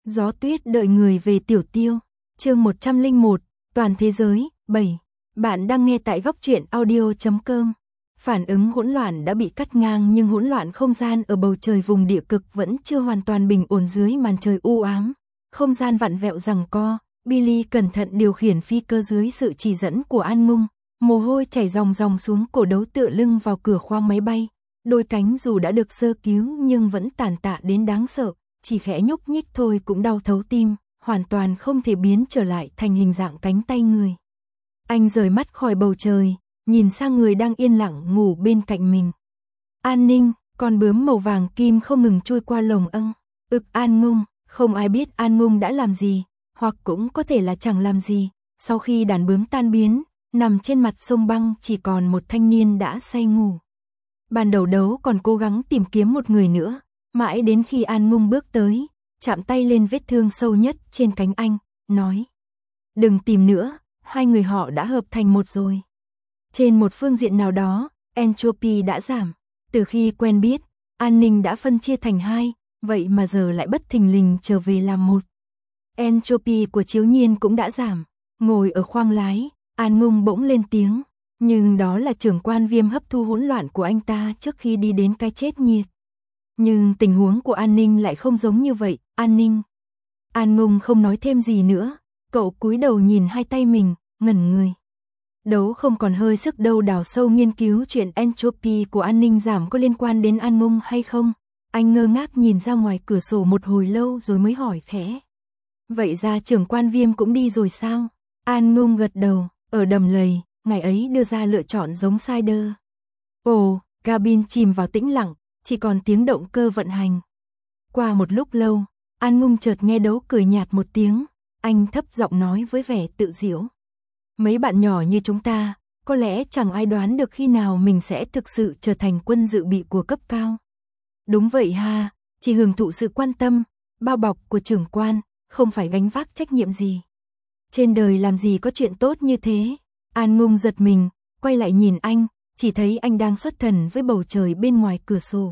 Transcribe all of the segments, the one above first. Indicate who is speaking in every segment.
Speaker 1: Gió tuyết đợi người về Tiểu Tiêu. Chương 101, toàn thế giới, 7. Bạn đang nghe tại góc truyện audio.com. Phản ứng hỗn loạn đã bị cắt ngang, nhưng hỗn loạn không gian ở bầu trời vùng địa cực vẫn chưa hoàn toàn bình ổn dưới màn trời u ám. Không gian vặn vẹo giằng co, Billy cẩn thận điều khiển phi cơ dưới sự chỉ dẫn của An Ngung, mồ hôi chảy ròng ròng xuống cổ, đấu tựa lưng vào cửa khoang máy bay. Đôi cánh dù đã được sơ cứu nhưng vẫn tàn tạ đến đáng sợ, chỉ khẽ nhúc nhích thôi cũng đau thấu tim, hoàn toàn không thể biến trở lại thành hình dạng cánh tay người. Anh rời mắt khỏi bầu trời, nhìn sang người đang yên lặng ngủ bên cạnh mình. An Ninh, con bướm màu vàng kim không ngừng trôi qua lồng âng. An Ngung, không ai biết An Ngung đã làm gì, hoặc cũng có thể là chẳng làm gì. Sau khi đàn bướm tan biến, nằm trên mặt sông băng chỉ còn một thanh niên đã say ngủ. Ban đầu đấu còn cố gắng tìm kiếm một người nữa, mãi đến khi An Ngung bước tới, chạm tay lên vết thương sâu nhất trên cánh anh, nói: đừng tìm nữa, hai người họ đã hợp thành một rồi. Trên một phương diện nào đó, entropy đã giảm. Từ khi quen biết, An Ninh đã phân chia thành hai, vậy mà giờ lại bất thình lình trở về làm một. Entropy của Chiếu Nhiên cũng đã giảm. Ngồi ở khoang lái, An Ngung bỗng lên tiếng, nhưng đó là trưởng quan Viêm hấp thu hỗn loạn của anh ta trước khi đi đến cái chết nhiệt. Nhưng tình huống của An Ninh lại không giống như vậy. An Ninh. An Ngung không nói thêm gì nữa, cậu cúi đầu nhìn hai tay mình, ngẩn người. Đấu không còn hơi sức đâu đào sâu nghiên cứu chuyện entropy của An Ninh giảm có liên quan đến An Ngung hay không. Anh ngơ ngác nhìn ra ngoài cửa sổ một hồi lâu rồi mới hỏi khẽ: vậy ra trưởng quan Viêm cũng đi rồi sao? An Ngung gật đầu, ở đầm lầy, ngày ấy đưa ra lựa chọn giống Cider. Ồ, cabin chìm vào tĩnh lặng, chỉ còn tiếng động cơ vận hành. Qua một lúc lâu, An Ngung chợt nghe Đấu cười nhạt một tiếng, anh thấp giọng nói với vẻ tự giễu: mấy bạn nhỏ như chúng ta, có lẽ chẳng ai đoán được khi nào mình sẽ thực sự trở thành quân dự bị của cấp cao. Đúng vậy ha, chỉ hưởng thụ sự quan tâm, bao bọc của trưởng quan, không phải gánh vác trách nhiệm gì. Trên đời làm gì có chuyện tốt như thế. An Ngung giật mình, quay lại nhìn anh, chỉ thấy anh đang xuất thần với bầu trời bên ngoài cửa sổ.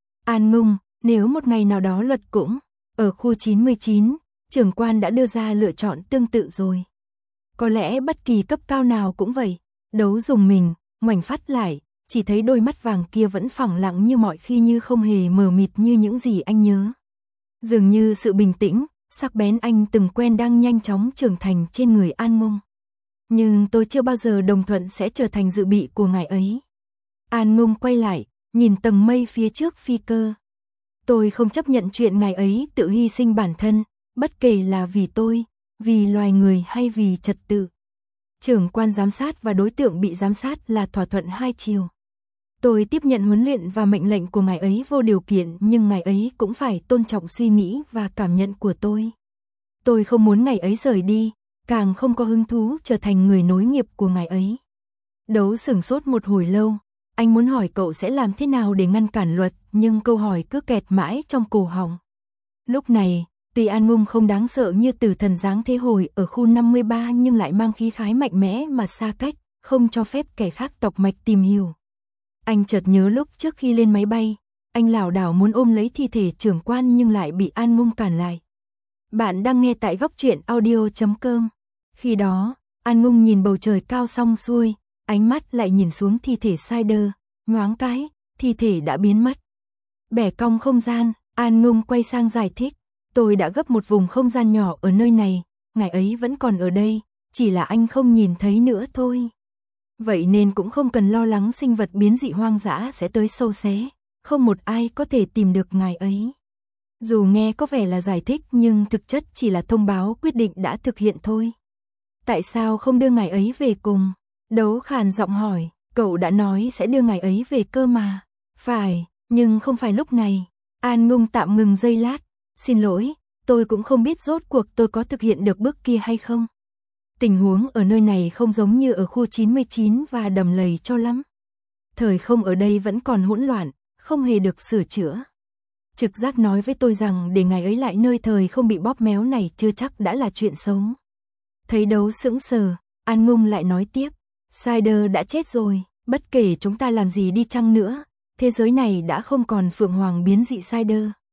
Speaker 1: An Ngung, nếu một ngày nào đó Luật cũng ở khu 99, trưởng quan đã đưa ra lựa chọn tương tự rồi. Có lẽ bất kỳ cấp cao nào cũng vậy. Đấu dùng mình, ngoảnh phát lại, chỉ thấy đôi mắt vàng kia vẫn phẳng lặng như mọi khi, như không hề mờ mịt như những gì anh nhớ. Dường như sự bình tĩnh, sắc bén anh từng quen đang nhanh chóng trưởng thành trên người An Ngung. Nhưng tôi chưa bao giờ đồng thuận sẽ trở thành dự bị của ngài ấy. An Ngung quay lại, nhìn tầng mây phía trước phi cơ. Tôi không chấp nhận chuyện ngài ấy tự hy sinh bản thân, bất kể là vì tôi, vì loài người hay vì trật tự. Trưởng quan giám sát và đối tượng bị giám sát là thỏa thuận hai chiều. Tôi tiếp nhận huấn luyện và mệnh lệnh của ngài ấy vô điều kiện, nhưng ngài ấy cũng phải tôn trọng suy nghĩ và cảm nhận của tôi. Tôi không muốn ngài ấy rời đi, càng không có hứng thú trở thành người nối nghiệp của ngài ấy. Đấu sửng sốt một hồi lâu, anh muốn hỏi cậu sẽ làm thế nào để ngăn cản Luật, nhưng câu hỏi cứ kẹt mãi trong cổ họng. Lúc này, tuy An Ngung không đáng sợ như tử thần dáng thế hồi ở khu 53 nhưng lại mang khí khái mạnh mẽ mà xa cách, không cho phép kẻ khác tọc mạch tìm hiểu. Anh chợt nhớ lúc trước khi lên máy bay, anh lảo đảo muốn ôm lấy thi thể trưởng quan nhưng lại bị An Ngung cản lại. Bạn đang nghe tại góc truyện audio.com. Khi đó, An Ngung nhìn bầu trời cao xong xuôi, ánh mắt lại nhìn xuống thi thể Cider, nhoáng cái, thi thể đã biến mất. Bẻ cong không gian, An Ngung quay sang giải thích: tôi đã gấp một vùng không gian nhỏ ở nơi này, ngài ấy vẫn còn ở đây, chỉ là anh không nhìn thấy nữa thôi. Vậy nên cũng không cần lo lắng sinh vật biến dị hoang dã sẽ tới sâu xé, không một ai có thể tìm được ngài ấy. Dù nghe có vẻ là giải thích nhưng thực chất chỉ là thông báo quyết định đã thực hiện thôi. Tại sao không đưa ngài ấy về cùng? Đấu khàn giọng hỏi, cậu đã nói sẽ đưa ngài ấy về cơ mà. Phải, nhưng không phải lúc này. An Ngung tạm ngừng giây lát, xin lỗi, tôi cũng không biết rốt cuộc tôi có thực hiện được bước kia hay không. Tình huống ở nơi này không giống như ở khu 99 và đầm lầy cho lắm. Thời không ở đây vẫn còn hỗn loạn, không hề được sửa chữa. Trực giác nói với tôi rằng để ngài ấy lại nơi thời không bị bóp méo này chưa chắc đã là chuyện xấu. Thấy Đấu sững sờ, An Ngung lại nói tiếp: Cider đã chết rồi, bất kể chúng ta làm gì đi chăng nữa, thế giới này đã không còn phượng hoàng biến dị Cider.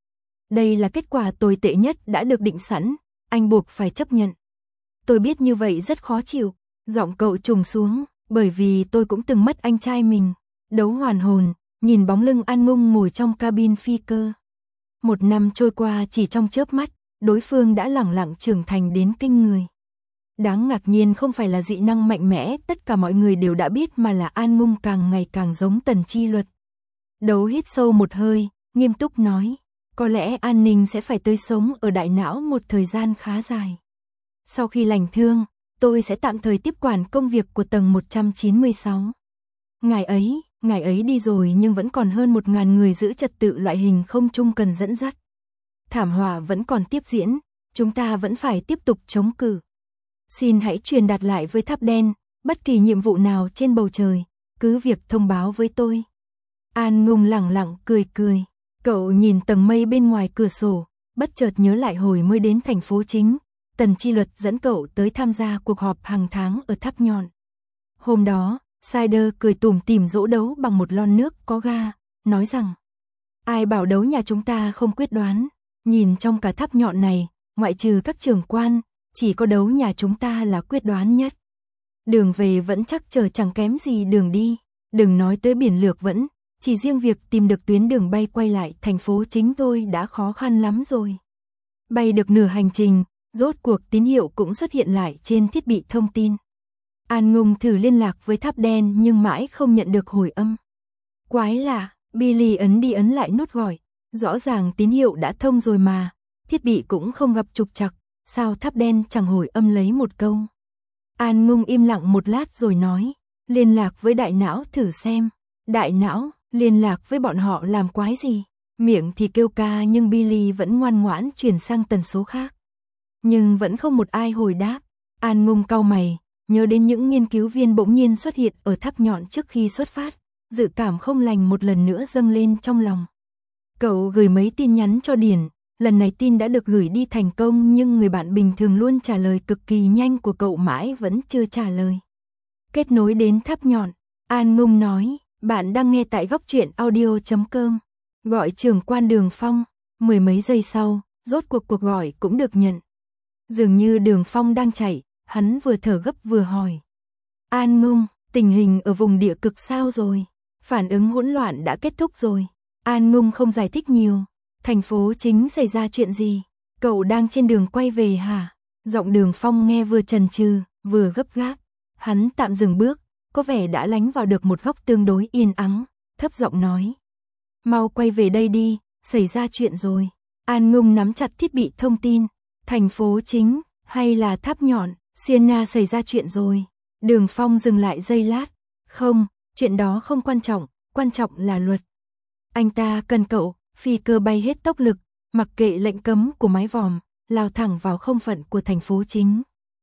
Speaker 1: Đây là kết quả tồi tệ nhất đã được định sẵn, anh buộc phải chấp nhận. Tôi biết như vậy rất khó chịu, giọng cậu trùng xuống, bởi vì tôi cũng từng mất anh trai mình. Đấu hoàn hồn, nhìn bóng lưng An Ngung ngồi trong cabin phi cơ. 1 năm trôi qua chỉ trong chớp mắt, đối phương đã lẳng lặng trưởng thành đến kinh người. Đáng ngạc nhiên không phải là dị năng mạnh mẽ, tất cả mọi người đều đã biết, mà là An Ngung càng ngày càng giống Tần Chi Luật. Đấu hít sâu một hơi, nghiêm túc nói, có lẽ An Ninh sẽ phải tới sống ở đại não một thời gian khá dài. Sau khi lành thương, tôi sẽ tạm thời tiếp quản công việc của tầng 196. Ngài ấy đi rồi nhưng vẫn còn hơn 1.000 người giữ trật tự loại hình không trung cần dẫn dắt. Thảm họa vẫn còn tiếp diễn, chúng ta vẫn phải tiếp tục chống cự. Xin hãy truyền đạt lại với Tháp Đen, bất kỳ nhiệm vụ nào trên bầu trời, cứ việc thông báo với tôi. An Ngung lẳng lặng cười cười, cậu nhìn tầng mây bên ngoài cửa sổ, bất chợt nhớ lại hồi mới đến thành phố chính, Tần Chi Luật dẫn cậu tới tham gia cuộc họp hàng tháng ở Tháp Nhọn. Hôm đó, Cider cười tủm tỉm dỗ Đấu bằng một lon nước có ga, nói rằng, ai bảo Đấu nhà chúng ta không quyết đoán, nhìn trong cả Tháp Nhọn này, ngoại trừ các trưởng quan, chỉ có Đấu nhà chúng ta là quyết đoán nhất. Đường về vẫn chắc chờ chẳng kém gì đường đi, đừng nói tới biển lược vẫn, chỉ riêng việc tìm được tuyến đường bay quay lại thành phố chính thôi đã khó khăn lắm rồi. Bay được nửa hành trình, rốt cuộc tín hiệu cũng xuất hiện lại trên thiết bị thông tin. An Ngung thử liên lạc với Tháp Đen nhưng mãi không nhận được hồi âm. Quái lạ, Billy ấn đi ấn lại nút gọi, rõ ràng tín hiệu đã thông rồi mà, thiết bị cũng không gặp trục trặc, sao Tháp Đen chẳng hồi âm lấy một câu. An Ngung im lặng một lát rồi nói, liên lạc với đại não thử xem. Đại não, liên lạc với bọn họ làm quái gì? Miệng thì kêu ca nhưng Billy vẫn ngoan ngoãn chuyển sang tần số khác. Nhưng vẫn không một ai hồi đáp. An Ngung cau mày, nhớ đến những nghiên cứu viên bỗng nhiên xuất hiện ở Tháp Nhọn trước khi xuất phát, dự cảm không lành một lần nữa dâng lên trong lòng. Cậu gửi mấy tin nhắn cho Điển, lần này tin đã được gửi đi thành công nhưng người bạn bình thường luôn trả lời cực kỳ nhanh của cậu mãi vẫn chưa trả lời. Kết nối đến Tháp Nhọn, An Ngung nói, bạn đang nghe tại góc truyện audio.com, gọi trưởng quan Đường Phong. 10 mấy giây sau, rốt cuộc gọi cũng được nhận. Dường như Đường Phong đang chạy, hắn vừa thở gấp vừa hỏi. An Ngung, tình hình ở vùng địa cực sao rồi? Phản ứng hỗn loạn đã kết thúc rồi. An Ngung không giải thích nhiều. Thành phố chính xảy ra chuyện gì? Cậu đang trên đường quay về hả? Giọng Đường Phong nghe vừa chần chừ, vừa gấp gáp. Hắn tạm dừng bước, có vẻ đã lánh vào được một góc tương đối yên ắng, thấp giọng nói. Mau quay về đây đi, xảy ra chuyện rồi. An Ngung nắm chặt thiết bị thông tin. Thành phố chính, hay là Tháp Nhọn, Sienna xảy ra chuyện rồi. Đường Phong dừng lại giây lát. Không, chuyện đó không quan trọng là luật. Anh ta cần cậu, phi cơ bay hết tốc lực, mặc kệ lệnh cấm của mái vòm, lao thẳng vào không phận của thành phố chính.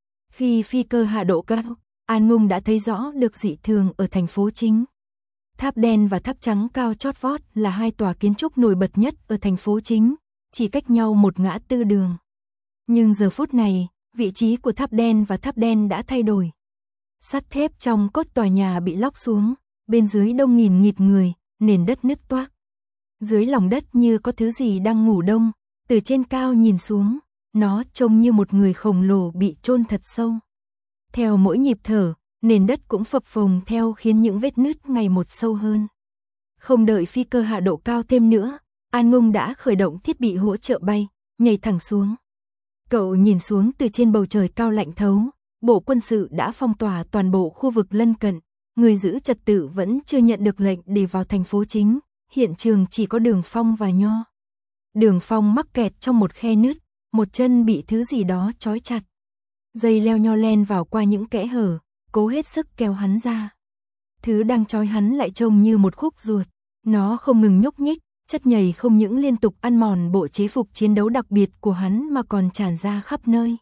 Speaker 1: Khi phi cơ hạ độ cao, An Ngung đã thấy rõ được dị thường ở thành phố chính. Tháp Đen và Tháp Trắng cao chót vót là hai tòa kiến trúc nổi bật nhất ở thành phố chính, chỉ cách nhau một ngã tư đường. Nhưng giờ phút này, vị trí của Tháp Đen và Tháp Đen đã thay đổi. Sắt thép trong cốt tòa nhà bị lóc xuống, bên dưới đông nghìn nghịt người, nền đất nứt toác. Dưới lòng đất như có thứ gì đang ngủ đông, từ trên cao nhìn xuống, nó trông như một người khổng lồ bị chôn thật sâu. Theo mỗi nhịp thở, nền đất cũng phập phồng theo khiến những vết nứt ngày một sâu hơn. Không đợi phi cơ hạ độ cao thêm nữa, An Ngung đã khởi động thiết bị hỗ trợ bay, nhảy thẳng xuống. Cậu nhìn xuống từ trên bầu trời cao lạnh thấu, bộ quân sự đã phong tỏa toàn bộ khu vực lân cận, người giữ trật tự vẫn chưa nhận được lệnh để vào thành phố chính, hiện trường chỉ có Đường Phong và Nho. Đường Phong mắc kẹt trong một khe nứt, một chân bị thứ gì đó trói chặt. Dây leo Nho len vào qua những kẽ hở, cố hết sức kéo hắn ra. Thứ đang trói hắn lại trông như một khúc ruột, nó không ngừng nhúc nhích, chất nhầy không những liên tục ăn mòn bộ chế phục chiến đấu đặc biệt của hắn mà còn tràn ra khắp nơi.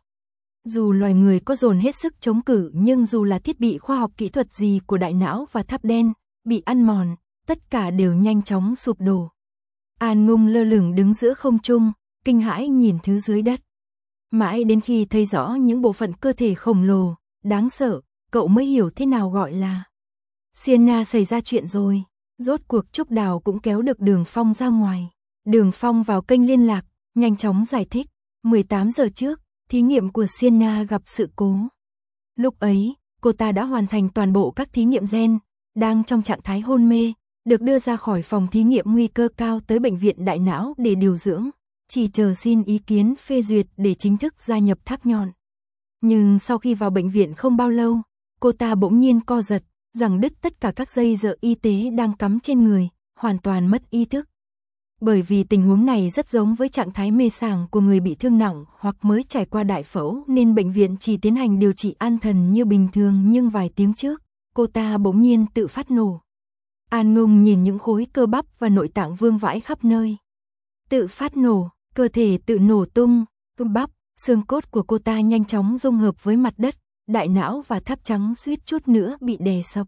Speaker 1: Dù loài người có dồn hết sức chống cự nhưng dù là thiết bị khoa học kỹ thuật gì của đại não và Tháp Đen, bị ăn mòn, tất cả đều nhanh chóng sụp đổ. An Ngung lơ lửng đứng giữa không trung, kinh hãi nhìn thứ dưới đất. Mãi đến khi thấy rõ những bộ phận cơ thể khổng lồ, đáng sợ, cậu mới hiểu thế nào gọi là Sienna xảy ra chuyện rồi. Rốt cuộc Trúc Đào cũng kéo được Đường Phong ra ngoài. Đường Phong vào kênh liên lạc, nhanh chóng giải thích. 18 giờ trước, thí nghiệm của Sienna gặp sự cố. Lúc ấy, cô ta đã hoàn thành toàn bộ các thí nghiệm gen, đang trong trạng thái hôn mê, được đưa ra khỏi phòng thí nghiệm nguy cơ cao tới bệnh viện đại não để điều dưỡng, chỉ chờ xin ý kiến phê duyệt để chính thức gia nhập tháp nhọn. Nhưng sau khi vào bệnh viện không bao lâu, cô ta bỗng nhiên co giật, giằng đứt tất cả các dây dợ y tế đang cắm trên người, hoàn toàn mất ý thức. Bởi vì tình huống này rất giống với trạng thái mê sảng của người bị thương nặng hoặc mới trải qua đại phẫu nên bệnh viện chỉ tiến hành điều trị an thần như bình thường, nhưng vài tiếng trước, cô ta bỗng nhiên tự phát nổ. An Ngùng nhìn những khối cơ bắp và nội tạng vương vãi khắp nơi. Tự phát nổ, cơ thể tự nổ tung, cơ bắp, xương cốt của cô ta nhanh chóng dung hợp với mặt đất, đại não và tháp trắng suýt chút nữa bị đè sập.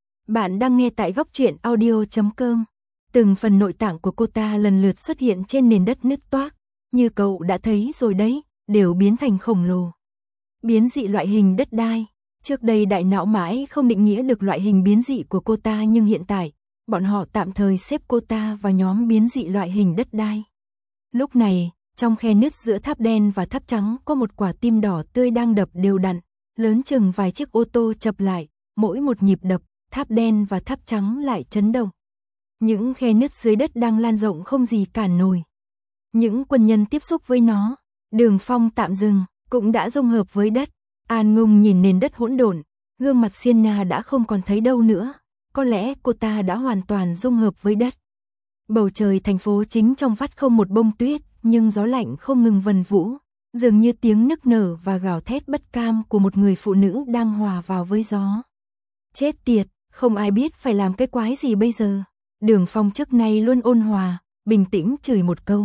Speaker 1: Bạn đang nghe tại góc truyện audio.com. Từng phần nội tạng của cô ta lần lượt xuất hiện trên nền đất nứt toác, như cậu đã thấy rồi đấy, đều biến thành khổng lồ. Biến dị loại hình đất đai. Trước đây đại não mãi không định nghĩa được loại hình biến dị của cô ta, nhưng hiện tại, bọn họ tạm thời xếp cô ta vào nhóm biến dị loại hình đất đai. Lúc này, trong khe nứt giữa tháp đen và tháp trắng có một quả tim đỏ tươi đang đập đều đặn, lớn chừng vài chiếc ô tô chập lại, mỗi một nhịp đập, tháp đen và tháp trắng lại chấn động. Những khe nứt dưới đất đang lan rộng không gì cản nổi. Những quân nhân tiếp xúc với nó, đường phong tạm dừng, cũng đã dung hợp với đất. An Ngùng nhìn nền đất hỗn độn, gương mặt Sienna đã không còn thấy đâu nữa, có lẽ cô ta đã hoàn toàn dung hợp với đất. Bầu trời thành phố chính trong vắt không một bông tuyết, nhưng gió lạnh không ngừng vần vũ, dường như tiếng nức nở và gào thét bất cam của một người phụ nữ đang hòa vào với gió. Chết tiệt, không ai biết phải làm cái quái gì bây giờ. Đường Phong trước nay luôn ôn hòa, bình tĩnh chửi một câu.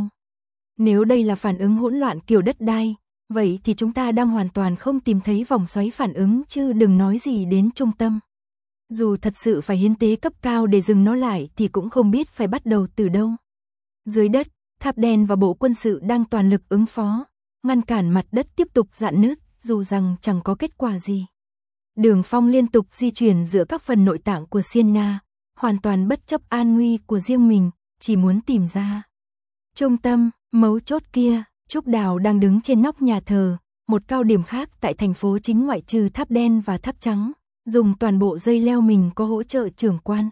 Speaker 1: Nếu đây là phản ứng hỗn loạn kiểu đất đai, vậy thì chúng ta đang hoàn toàn không tìm thấy vòng xoáy phản ứng, chứ đừng nói gì đến trung tâm. Dù thật sự phải hiến tế cấp cao để dừng nó lại thì cũng không biết phải bắt đầu từ đâu. Dưới đất, tháp đen và bộ quân sự đang toàn lực ứng phó, ngăn cản mặt đất tiếp tục rạn nứt, dù rằng chẳng có kết quả gì. Đường Phong liên tục di chuyển giữa các phần nội tạng của Sienna, hoàn toàn bất chấp an nguy của riêng mình, chỉ muốn tìm ra trung tâm, mấu chốt kia. Trúc Đào đang đứng trên nóc nhà thờ, một cao điểm khác tại thành phố chính ngoại trừ tháp đen và tháp trắng, dùng toàn bộ dây leo mình có hỗ trợ trưởng quan.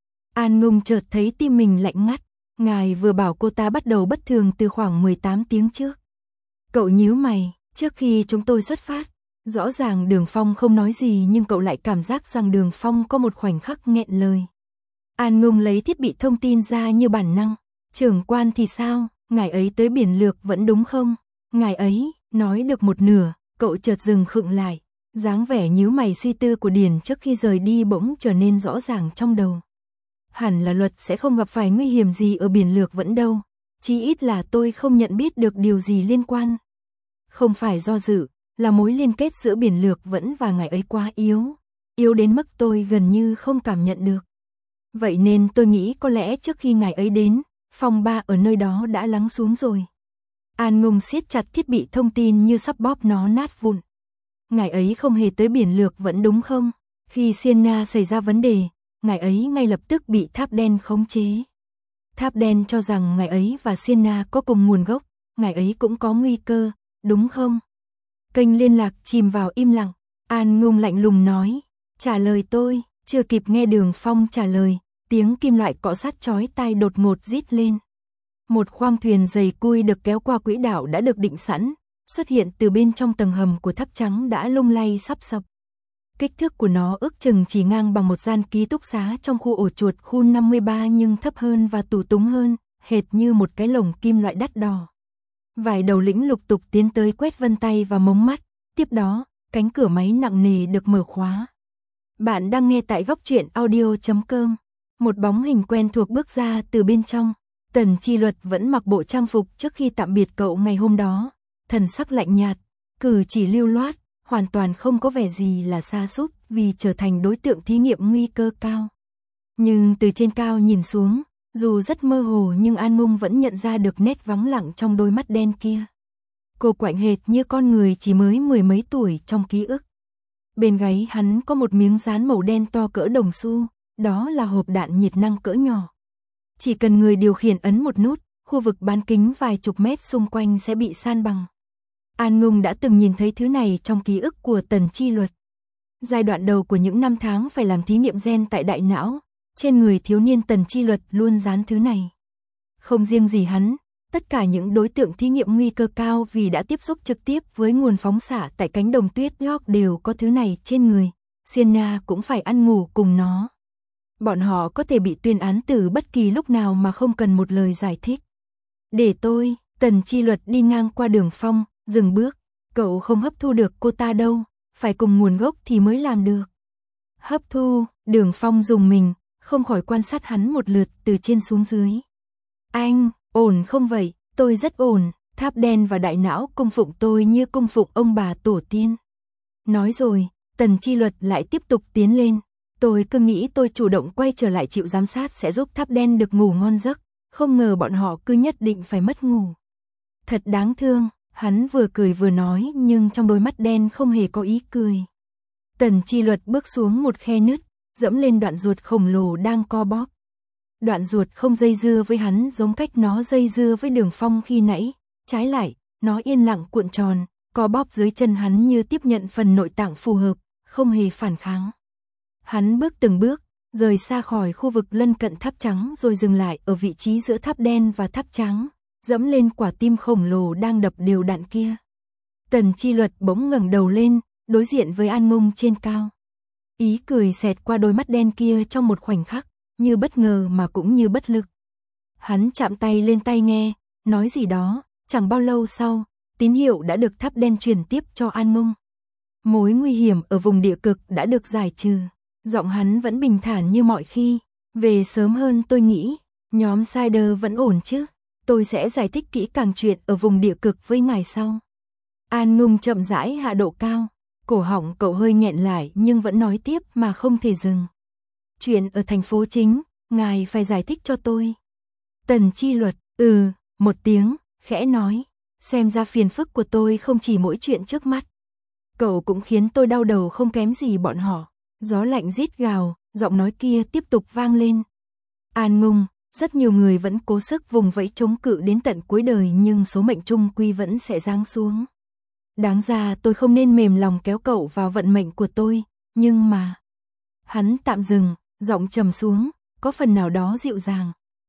Speaker 1: An Ngùng chợt thấy tim mình lạnh ngắt, ngài vừa bảo cô ta bắt đầu bất thường từ khoảng 18 tiếng trước. Cậu nhíu mày, trước khi chúng tôi xuất phát, rõ ràng Đường Phong không nói gì nhưng cậu lại cảm giác rằng Đường Phong có một khoảnh khắc nghẹn lời. An Ngùng lấy thiết bị thông tin ra như bản năng. Trưởng quan thì sao, ngài ấy tới Biển Lược vẫn đúng không? Ngài ấy, nói được một nửa, cậu chợt dừng khựng lại. Dáng vẻ nhíu mày suy tư của Điền trước khi rời đi bỗng trở nên rõ ràng trong đầu. Hẳn là Luật sẽ không gặp phải nguy hiểm gì ở Biển Lược vẫn đâu. Chí ít là tôi không nhận biết được điều gì liên quan. Không phải do dự, là mối liên kết giữa Biển Lược vẫn và ngài ấy quá yếu. Yếu đến mức tôi gần như không cảm nhận được. Vậy nên tôi nghĩ có lẽ trước khi ngài ấy đến, phòng 3 ở nơi đó đã lắng xuống rồi. An Ngùng siết chặt thiết bị thông tin như sắp bóp nó nát vụn. Ngài ấy không hề tới Biển Lược vẫn đúng không? Khi Sienna xảy ra vấn đề, ngài ấy ngay lập tức bị tháp đen khống chế. Tháp đen cho rằng ngài ấy và Sienna có cùng nguồn gốc, ngài ấy cũng có nguy cơ, đúng không? Kênh liên lạc chìm vào im lặng. An Ngùng lạnh lùng nói, trả lời tôi. Chưa kịp nghe Đường Phong trả lời, tiếng kim loại cọ sát chói tai đột ngột rít lên. Một khoang thuyền dày cui được kéo qua quỹ đạo đã được định sẵn, xuất hiện từ bên trong tầng hầm của tháp trắng đã lung lay sắp sập. Kích thước của nó ước chừng chỉ ngang bằng một gian ký túc xá trong khu ổ chuột khu 53 nhưng thấp hơn và tù túng hơn, hệt như một cái lồng kim loại đắt đỏ. Vài đầu lĩnh lục tục tiến tới quét vân tay và mống mắt, tiếp đó, cánh cửa máy nặng nề được mở khóa. Bạn đang nghe tại góc truyện audio.com. Một bóng hình quen thuộc bước ra từ bên trong. Tần Chi Luật vẫn mặc bộ trang phục trước khi tạm biệt cậu ngày hôm đó. Thần sắc lạnh nhạt, cử chỉ lưu loát, hoàn toàn không có vẻ gì là sa sút vì trở thành đối tượng thí nghiệm nguy cơ cao. Nhưng từ trên cao nhìn xuống, dù rất mơ hồ nhưng An Ngùng vẫn nhận ra được nét vắng lặng trong đôi mắt đen kia. Cô quạnh hệt như con người chỉ mới mười mấy tuổi trong ký ức. Bên gáy hắn có một miếng dán màu đen to cỡ đồng xu, đó là hộp đạn nhiệt năng cỡ nhỏ. Chỉ cần người điều khiển ấn một nút, khu vực bán kính vài chục mét xung quanh sẽ bị san bằng. An Ngung đã từng nhìn thấy thứ này trong ký ức của Tần Chi Luật. Giai đoạn đầu của những năm tháng phải làm thí nghiệm gen tại đại não, trên người thiếu niên Tần Chi Luật luôn dán thứ này. Không riêng gì hắn, tất cả những đối tượng thí nghiệm nguy cơ cao vì đã tiếp xúc trực tiếp với nguồn phóng xạ tại cánh đồng tuyết York đều có thứ này trên người. Sienna cũng phải ăn ngủ cùng nó. Bọn họ có thể bị tuyên án tử bất kỳ lúc nào mà không cần một lời giải thích. Để tôi, Tần Chi Luật đi ngang qua Đường Phong, dừng bước. Cậu không hấp thu được cô ta đâu, phải cùng nguồn gốc thì mới làm được. Hấp thu, Đường Phong dùng mình, không khỏi quan sát hắn một lượt từ trên xuống dưới. Anh, ổn không vậy? Tôi rất ổn, tháp đen và đại não cung phụng tôi như cung phụng ông bà tổ tiên. Nói rồi, Tần Chi Luật lại tiếp tục tiến lên. Tôi cứ nghĩ tôi chủ động quay trở lại chịu giám sát sẽ giúp tháp đen được ngủ ngon giấc, không ngờ bọn họ cứ nhất định phải mất ngủ. Thật đáng thương, hắn vừa cười vừa nói nhưng trong đôi mắt đen không hề có ý cười. Tần Chi Luật bước xuống một khe nứt, dẫm lên đoạn ruột khổng lồ đang co bóp. Đoạn ruột không dây dưa với hắn giống cách nó dây dưa với Đường Phong khi nãy, trái lại, nó yên lặng cuộn tròn, co bóp dưới chân hắn như tiếp nhận phần nội tạng phù hợp, không hề phản kháng. Hắn bước từng bước, rời xa khỏi khu vực lân cận tháp trắng rồi dừng lại ở vị trí giữa tháp đen và tháp trắng, dẫm lên quả tim khổng lồ đang đập đều đặn kia. Tần Chi Luật bỗng ngẩng đầu lên, đối diện với An Ngung trên cao. Ý cười xẹt qua đôi mắt đen kia trong một khoảnh khắc, như bất ngờ mà cũng như bất lực. Hắn chạm tay lên tai nghe, nói gì đó, chẳng bao lâu sau, tín hiệu đã được tháp đen truyền tiếp cho An Ngung. Mối nguy hiểm ở vùng địa cực đã được giải trừ. Giọng hắn vẫn bình thản như mọi khi. Về sớm hơn tôi nghĩ, nhóm Cider vẫn ổn chứ. Tôi sẽ giải thích kỹ càng chuyện ở vùng địa cực với ngài sau. An Ngung chậm rãi hạ độ cao. Cổ họng cậu hơi nghẹn lại nhưng vẫn nói tiếp mà không thể dừng. Chuyện ở thành phố chính, ngài phải giải thích cho tôi. Tần Chi Luật, một tiếng, khẽ nói. Xem ra phiền phức của tôi không chỉ mỗi chuyện trước mắt. Cậu cũng khiến tôi đau đầu không kém gì bọn họ. Gió lạnh rít gào, giọng nói kia tiếp tục vang lên. An Ngung, rất nhiều người vẫn cố sức vùng vẫy chống cự đến tận cuối đời nhưng số mệnh chung quy vẫn sẽ giáng xuống. Đáng ra tôi không nên mềm lòng kéo cậu vào vận mệnh của tôi, nhưng mà... Hắn tạm dừng, giọng trầm xuống, có phần nào đó dịu dàng.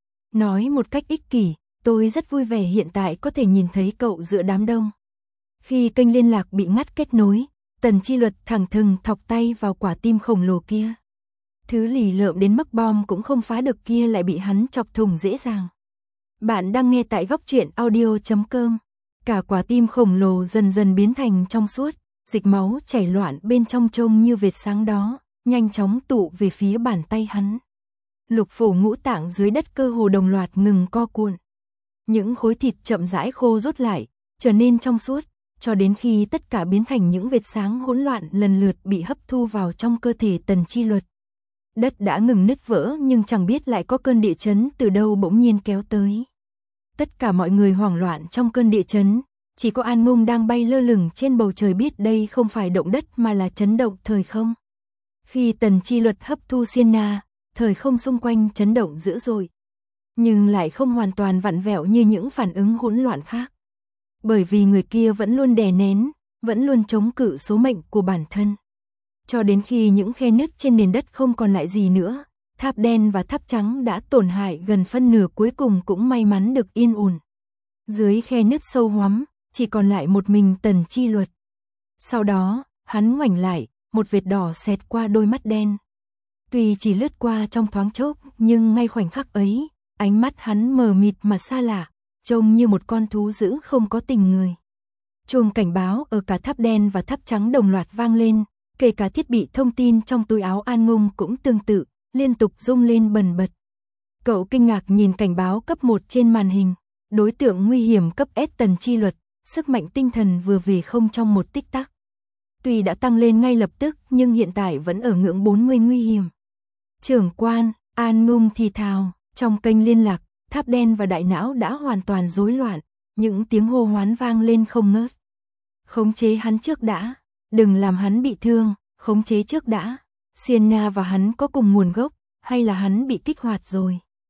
Speaker 1: Nói một cách ích kỷ, tôi rất vui vẻ hiện tại có thể nhìn thấy cậu giữa đám đông. Khi kênh liên lạc bị ngắt kết nối, Tần Chi Luật thẳng thừng thọc tay vào quả tim khổng lồ kia. Thứ lì lợm đến mức bom cũng không phá được kia lại bị hắn chọc thủng dễ dàng. Bạn đang nghe tại góc truyện audio.com. Cả quả tim khổng lồ dần dần biến thành trong suốt, dịch máu chảy loạn bên trong trông như vệt sáng đó, nhanh chóng tụ về phía bàn tay hắn. Lục phủ ngũ tạng dưới đất cơ hồ đồng loạt ngừng co cuộn. Những khối thịt chậm rãi khô rút lại, trở nên trong suốt, cho đến khi tất cả biến thành những vệt sáng hỗn loạn lần lượt bị hấp thu vào trong cơ thể Tần Chi Luật. Đất đã ngừng nứt vỡ nhưng chẳng biết lại có cơn địa chấn từ đâu bỗng nhiên kéo tới. Tất cả mọi người hoảng loạn trong cơn địa chấn, chỉ có An Ngung đang bay lơ lửng trên bầu trời biết đây không phải động đất mà là chấn động thời không. Khi Tần Chi Luật hấp thu Sienna, thời không xung quanh chấn động dữ dội, nhưng lại không hoàn toàn vặn vẹo như những phản ứng hỗn loạn khác. Bởi vì người kia vẫn luôn đè nén, vẫn luôn chống cự số mệnh của bản thân. Cho đến khi những khe nứt trên nền đất không còn lại gì nữa, tháp đen và tháp trắng đã tổn hại gần phân nửa cuối cùng cũng may mắn được yên ổn. Dưới khe nứt sâu hoắm, chỉ còn lại một mình Tần Chi Luật. Sau đó, hắn ngoảnh lại, một vệt đỏ xẹt qua đôi mắt đen. Tuy chỉ lướt qua trong thoáng chốc, nhưng ngay khoảnh khắc ấy, ánh mắt hắn mờ mịt mà xa lạ, trông như một con thú dữ không có tình người. Chuông cảnh báo ở cả tháp đen và tháp trắng đồng loạt vang lên, kể cả thiết bị thông tin trong túi áo An Ngung cũng tương tự, liên tục rung lên bần bật. Cậu kinh ngạc nhìn cảnh báo cấp 1 trên màn hình, đối tượng nguy hiểm cấp S Tần Chi Luật, sức mạnh tinh thần vừa về không trong một tích tắc. Tuy đã tăng lên ngay lập tức nhưng hiện tại vẫn ở ngưỡng 40 nguy hiểm. Trưởng quan, An Ngung thì thào, trong kênh liên lạc, tháp đen và đại não đã hoàn toàn rối loạn, những tiếng hô hoán vang lên không ngớt. Khống chế hắn trước đã, đừng làm hắn bị thương, khống chế trước đã. Sienna và hắn có cùng nguồn gốc, hay là hắn bị kích hoạt rồi?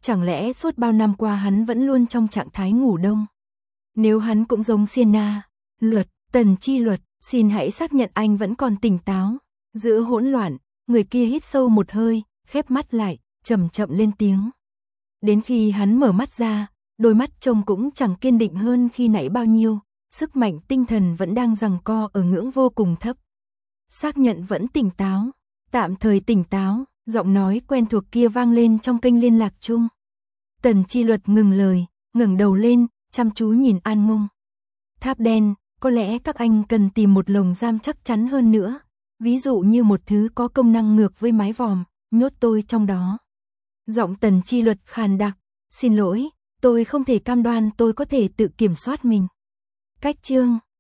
Speaker 1: Chẳng lẽ suốt bao năm qua hắn vẫn luôn trong trạng thái ngủ đông? Nếu hắn cũng giống Sienna, Luật, Tần Chi Luật, xin hãy xác nhận anh vẫn còn tỉnh táo. Giữa hỗn loạn, người kia hít sâu một hơi, khép mắt lại, chậm chậm lên tiếng. Đến khi hắn mở mắt ra, đôi mắt trông cũng chẳng kiên định hơn khi nãy bao nhiêu, sức mạnh tinh thần vẫn đang giằng co ở ngưỡng vô cùng thấp. Xác nhận vẫn tỉnh táo, tạm thời tỉnh táo, giọng nói quen thuộc kia vang lên trong kênh liên lạc chung. Tần Chi Luật ngừng lời, ngẩng đầu lên, chăm chú nhìn An Mông. Tháp đen, có lẽ các anh cần tìm một lồng giam chắc chắn hơn nữa, ví dụ như một thứ có công năng ngược với mái vòm, nhốt tôi trong đó. Giọng Tần Chi Luật khàn đặc, xin lỗi, tôi không thể cam đoan tôi có thể tự kiểm soát mình. Cách chương